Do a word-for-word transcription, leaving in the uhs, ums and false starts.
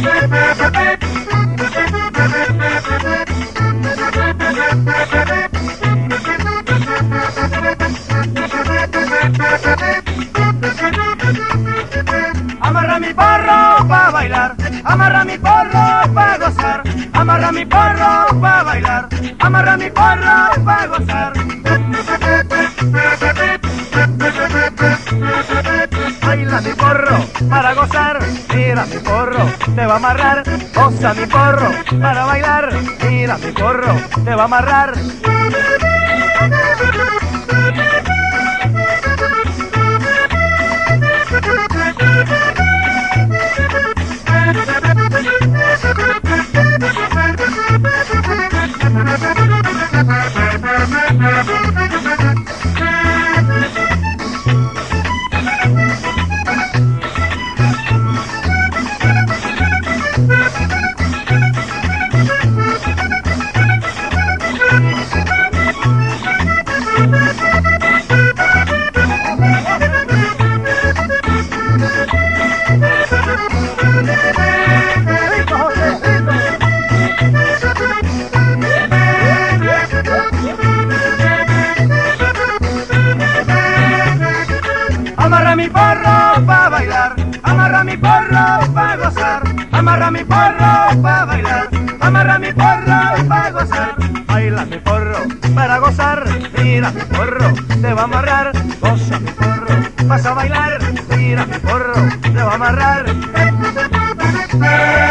Amarra mi porro pa' bailar, amarra mi porro pa' gozar, amarra mi porro pa' bailar, amarra mi porro pa' gozar. Baila mi porro para gozar, mira mi porro, te va a amarrar. Goza mi porro para bailar, mira mi porro, te va a amarrar. Amarra mi porro pa' bailar, amarra mi porro pa' gozar, amarra mi porro pa' bailar, amarra mi porro pa' gozar. Baila mi porro para gozar, mira mi porro, te va a amarrar. Goza mi porro, vas a bailar, mira mi porro, te va a amarrar.